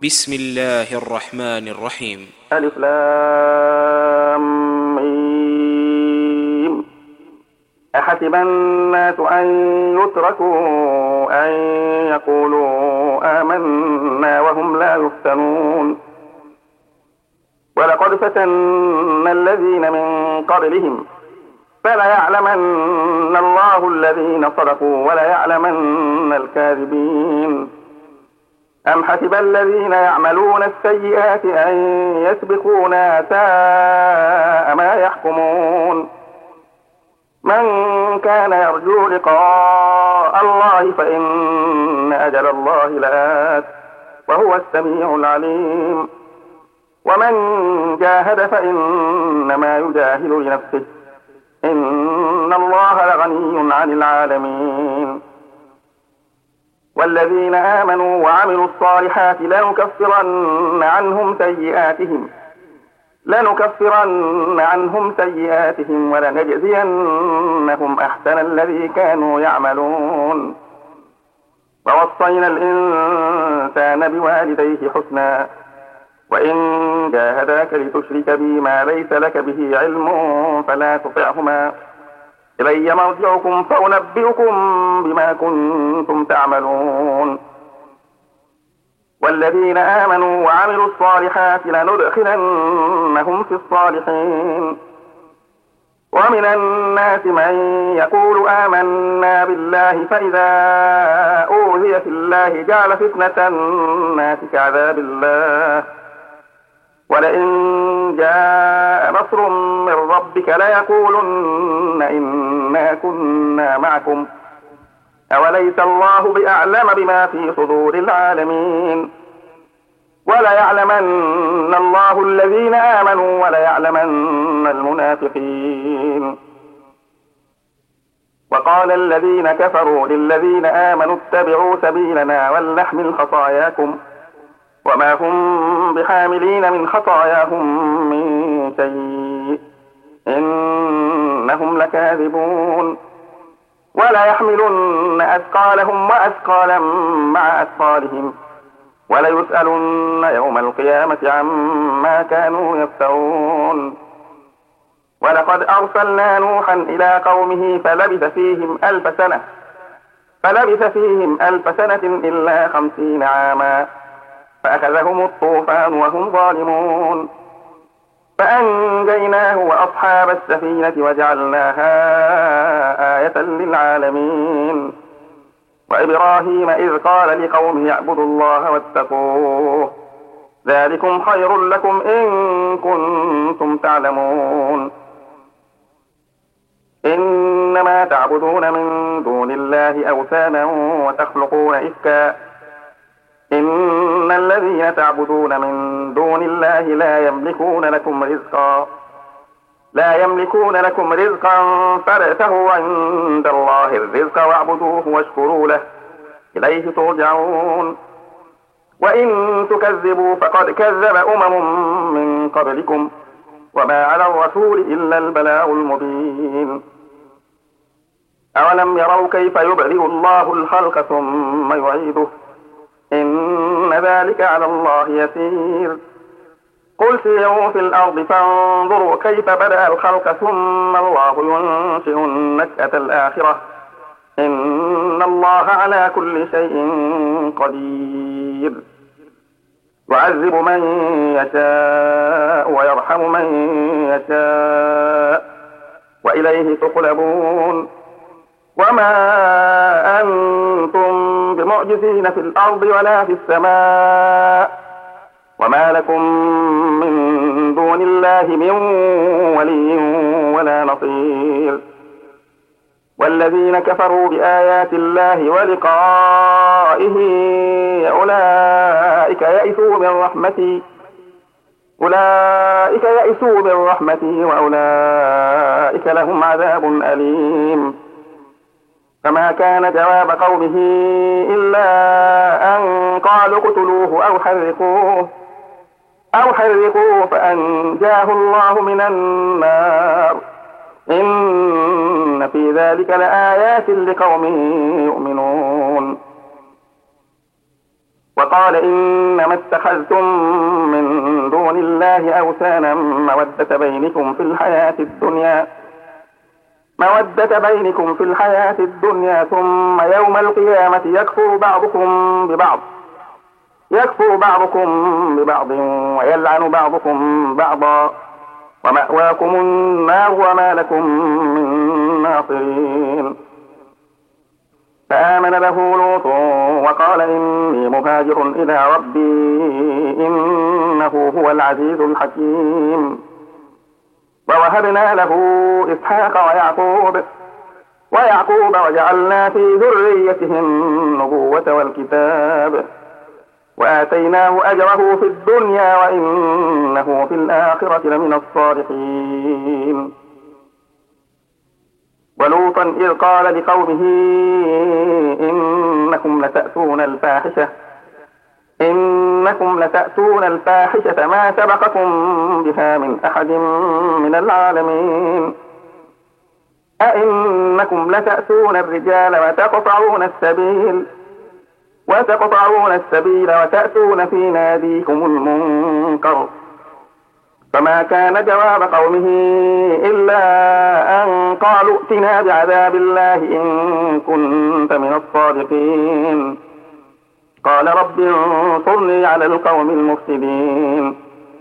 بسم الله الرحمن الرحيم. ألف لام ميم. أحسب الناس أن يتركوا أن يقولوا آمنا وهم لا يفتنون. ولقد فتنا الذين من قبلهم فليعلمن الله الذين صدقوا وليعلمن الكاذبين. أم حسب الذين يعملون السيئات أن يسبقونا ساء ما يحكمون. من كان يرجو لقاء الله فإن أجل الله لآت وهو السميع العليم. ومن جاهد فإنما يجاهد لنفسه إن الله لغني عن العالمين. والذين آمنوا وعملوا الصالحات لنكفرن عنهم سيئاتهم ولنجزينهم أحسن الذي كانوا يعملون. ووصينا الإنسان بوالديه حسنا وإن جاهداك لتشرك بي ما ليس لك به علم فلا تطعهما إلي مرجعكم فأنبئكم بما كنتم تعملون. والذين آمنوا وعملوا الصالحات لندخلنهم في الصالحين. ومن الناس من يقول آمنا بالله فإذا أوذي في الله جعل فتنة الناس كعذاب الله ولئن جاء نصر من ربك ليقولن إنا كنا معكم أوليس الله بأعلم بما في صدور العالمين. وليعلمن الله الذين آمنوا وليعلمن المنافقين. وقال الذين كفروا للذين آمنوا اتبعوا سبيلنا ولنحمل خطاياكم وما هم بحاملين من خطاياهم من شيء إنهم لكاذبون. ولا يحملن أثقالهم وأثقالا مع أثقالهم وليسألن يوم القيامة عما كانوا يفترون. ولقد أرسلنا نوحا إلى قومه فلبث فيهم ألف سنة إلا 50 عاما فأخذهم الطوفان وهم ظالمون. فأنجيناه وأصحاب السفينة وجعلناها آية للعالمين. وإبراهيم إذ قال لقومه اعبدوا الله واتقوه ذلكم خير لكم إن كنتم تعلمون. إنما تعبدون من دون الله أوثانا وتخلقون إفكا إن الذين تعبدون من دون الله لا يملكون لكم رزقا فابتغوا عند الله الرزق واعبدوه واشكروا له إليه ترجعون. وإن تكذبوا فقد كذب من قبلكم وما على الرسول إلا البلاغ المبين. أولم يروا كيف يبدئ الله الخلق ثم يعيده إن ذلك على الله يسير. قل سيروا في الأرض فانظروا كيف بدأ الخلق ثم الله ينشئ النشأة الآخرة إن الله على كل شيء قدير. يعذب من يشاء ويرحم من يشاء وإليه تقلبون. وما أنتم بمعجزين في الأرض ولا في السماء وما لكم من دون الله من ولي ولا نصير. والذين كفروا بآيات الله ولقائه أولئك يئسوا من رحمتي وأولئك لهم عذاب أليم. فما كان جواب قومه إلا أن قالوا اقتلوه أو حرقوه فأنجاه الله من النار إن في ذلك لآيات لقوم يؤمنون. وقال إنما اتخذتم من دون الله أوثانا مودة بينكم في الحياة الدنيا ثم يوم القيامة يكفر بعضكم ببعض ويلعن بعضكم بعضا ومأواكم النار وما لكم من ناصرين. فآمن له لوط وقال إني مهاجر إلى ربي إنه هو العزيز الحكيم. ووهبنا له إسحاق ويعقوب وجعلنا في ذريته النبوة والكتاب وآتيناه أجره في الدنيا وإنه في الآخرة لمن الصالحين. ولوطا إذ قال لقومه إنكم لتأتون الفاحشة ما سبقكم بها من أحد من العالمين. أئنكم لتأتون الرجال وتقطعون السبيل وتأتون في ناديكم المنكر. فما كان جواب قومه إلا أن قالوا ائتنا بعذاب الله إن كنت من الصادقين. قال رب انصرني على القوم المفسدين.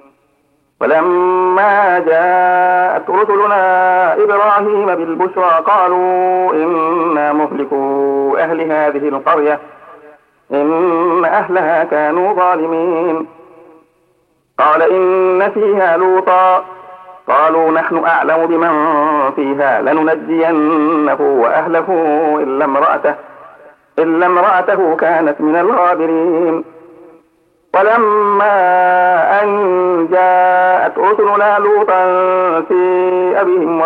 ولما جاءت رسلنا إبراهيم بالبشرى قالوا إنا مهلكو أهل هذه القرية إن أهلها كانوا ظالمين. قال إن فيها لوطا قالوا نحن أعلم بمن فيها لننجينه وأهله إلا امرأته كانت من الغابرين. ولما أن جاءت رسلنا لوطا سيء بهم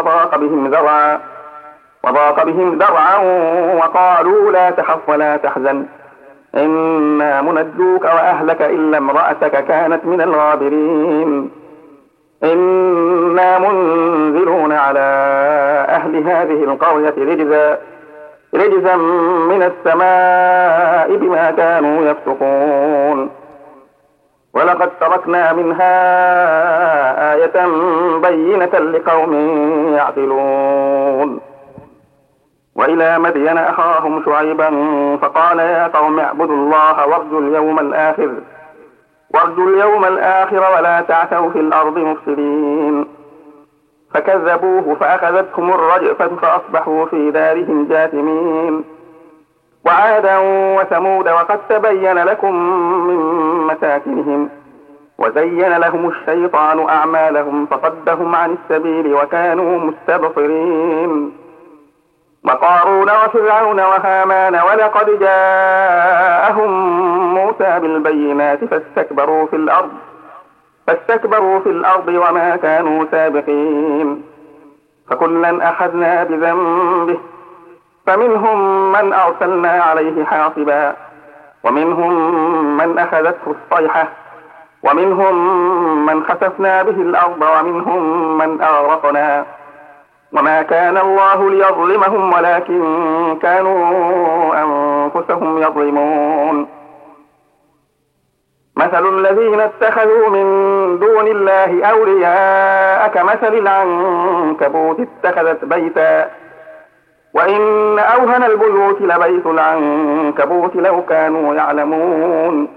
وضاق بهم ذرعا وقالوا لا تخف ولا تحزن إنا منجوك وأهلك إلا امرأتك كانت من الغابرين. إنا منزلون على أهل هذه القرية رجزا من السماء بما كانوا يفسقون. ولقد تركنا منها آية بينة لقوم يعقلون. وإلى مدين أخاهم شعيبا فقال يا قوم اعبدوا الله وارجوا اليوم الآخر ولا تعثوا في الأرض مفسدين. فكذبوه فأخذتهم الرجفة فأصبحوا في دارهم جاثمين. وعادا وثمود وقد تبين لكم من مساكنهم وزين لهم الشيطان أعمالهم فصدهم عن السبيل وكانوا مستبصرين. وقارون وفرعون وهامان ولقد جاءهم موسى بالبينات فاستكبروا في الأرض وما كانوا سابقين. فكلا أخذنا بذنبه فمنهم من أرسلنا عليه حاصبا ومنهم من أخذته الصيحة ومنهم من خسفنا به الأرض ومنهم من أغرقنا. وما كان الله ليظلمهم ولكن كانوا أنفسهم يظلمون. مثل الذين اتخذوا من دون الله أولياء كمثل العنكبوت اتخذت بيتا وإن أوهن البيوت لبيت العنكبوت لو كانوا يعلمون.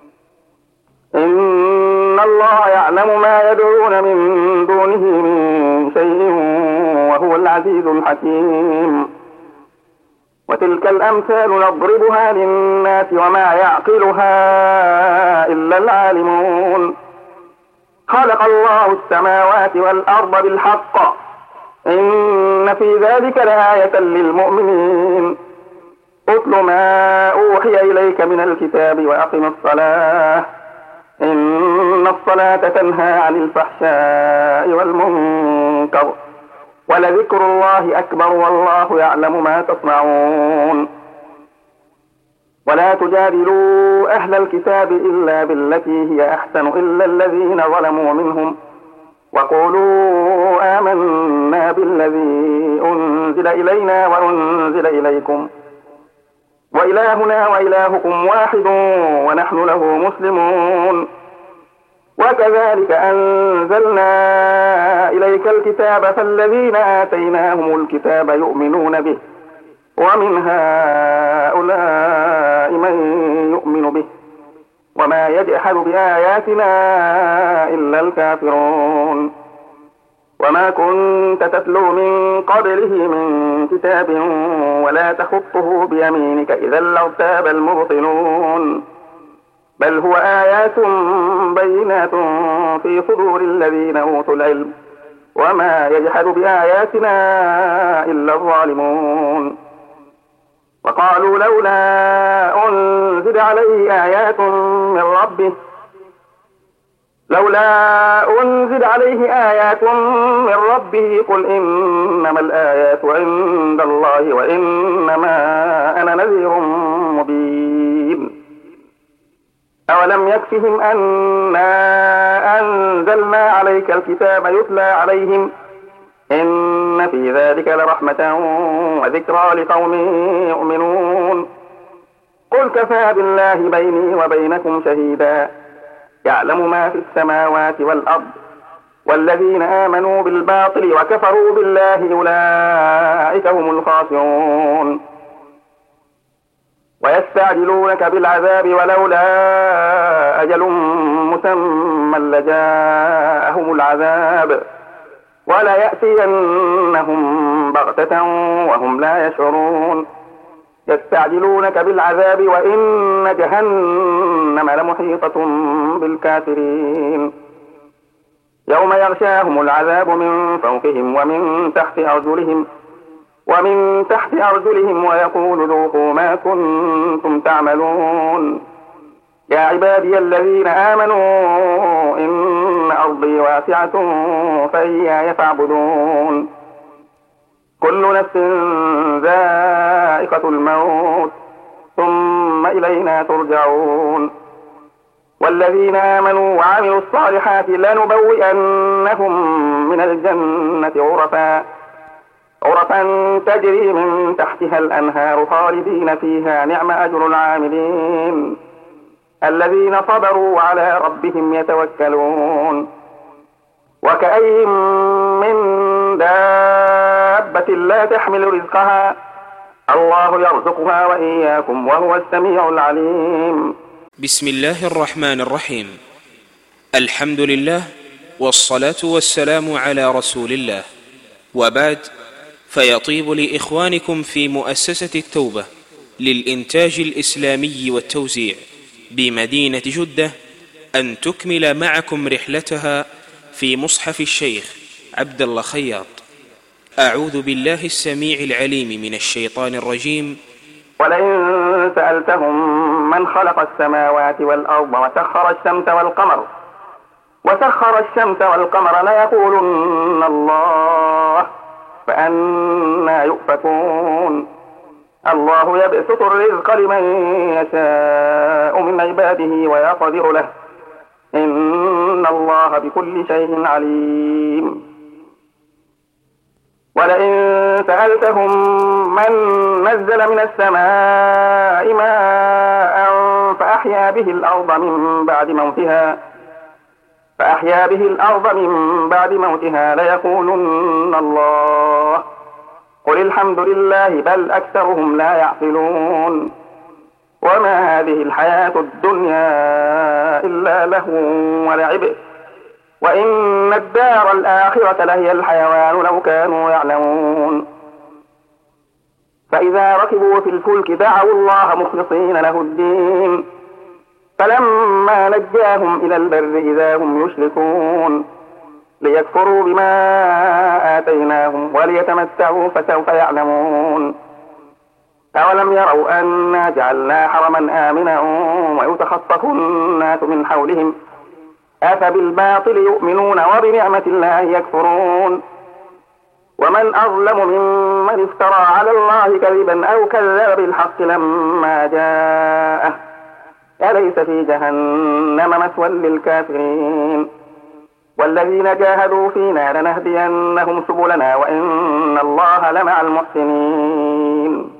إن الله يعلم ما يدعون من دونه من شيء وهو العزيز الحكيم. وتلك الأمثال نضربها للناس وما يعقلها إلا العالمون. خلق الله السماوات والأرض بالحق إن في ذلك لآية للمؤمنين. اتل ما أوحي إليك من الكتاب وأقم الصلاة إن الصلاة تنهى عن الفحشاء والمنكر ولذكر الله أكبر والله يعلم ما تصنعون. ولا تجادلوا أهل الكتاب إلا بالتي هي أحسن إلا الذين ظلموا منهم وقولوا آمنا بالذي أنزل إلينا وأنزل إليكم وإلهنا وإلهكم واحد ونحن له مسلمون. وكذلك أنزلنا إليك الكتاب فالذين آتيناهم الكتاب يؤمنون به ومن هؤلاء من يؤمن به وما يجحد بآياتنا إلا الكافرون. وما كنت تتلو من قبله من كتاب ولا تخطه بيمينك إذا لارتاب المبطلون. بل هو آيات بينات في صدور الذين أوتوا العلم وما يجحد بآياتنا إلا الظالمون. وقالوا لولا أنزل عليه آيات من ربه قل إنما الآيات عند الله وإنما أنا نذير مبين. أولم يكفهم أنا أنزلنا عليك الكتاب يتلى عليهم إن في ذلك لرحمة وذكرى لقوم يؤمنون. قل كفى بالله بيني وبينكم شهيدا يعلم ما في السماوات والأرض والذين آمنوا بالباطل وكفروا بالله أولئك هم الخاسرون. ويستعجلونك بالعذاب ولولا أجل مسمى لجاءهم العذاب وليأتينهم بغتة وهم لا يشعرون. يستعجلونك بالعذاب وإن جهنم لمحيطة بالكافرين. يوم يغشاهم العذاب من فوقهم ومن تحت أرجلهم ويقول ذوقوا ما كنتم تعملون. يا عبادي الذين آمنوا إن أرضي واسعة فإياي فاعبدون. كل نفس ذائقة الموت ثم إلينا ترجعون. والذين آمنوا وعملوا الصالحات لنبوئنهم من الجنة غرفا تجري من تحتها الأنهار خالدين فيها نعم أجر العاملين الذين صبروا وعلى ربهم يتوكلون. وكأي من دابة لا تحمل رزقها الله يرزقها وإياكم وهو السميع العليم. بسم الله الرحمن الرحيم. الحمد لله والصلاة والسلام على رسول الله، وبعد، فيطيب لإخوانكم في مؤسسة التوبة للإنتاج الإسلامي والتوزيع بمدينة جدة أن تكمل معكم رحلتها في مصحف الشيخ عبد الله خياط. أعوذ بالله السميع العليم من الشيطان الرجيم. ولئن سألتهم من خلق السماوات والأرض وسخر الشمس والقمر ليقولن الله فأنى يؤفكون. الله يبسط الرزق لمن يشاء من عباده ويقدر له إن الله بكل شيء عليم. ولئن سألتهم من نزل من السماء ماء فأحيا به الأرض من بعد موتها ليقولن الله قل الحمد لله بل أكثرهم لا يعقلون. وما هذه الحياة الدنيا إلا لهو ولعب وإن الدار الآخرة لهي الحيوان لو كانوا يعلمون. فإذا ركبوا في الفلك دعوا الله مخلصين له الدين فلما نجاهم إلى البر إذا هم يشركون ليكفروا بما آتيناهم وليتمتعوا فسوف يعلمون. أولم يروا أنا جعلنا حرما آمنا ويتخطف الناس من حولهم أفبالباطل يؤمنون وبنعمة الله يكفرون. ومن أظلم ممن افترى على الله كذبا أو كذب بالحق لما جاءه أليس في جهنم مثوى للكافرين. والذين جاهدوا فينا لنهدينهم سبلنا وإن الله لمع المحسنين.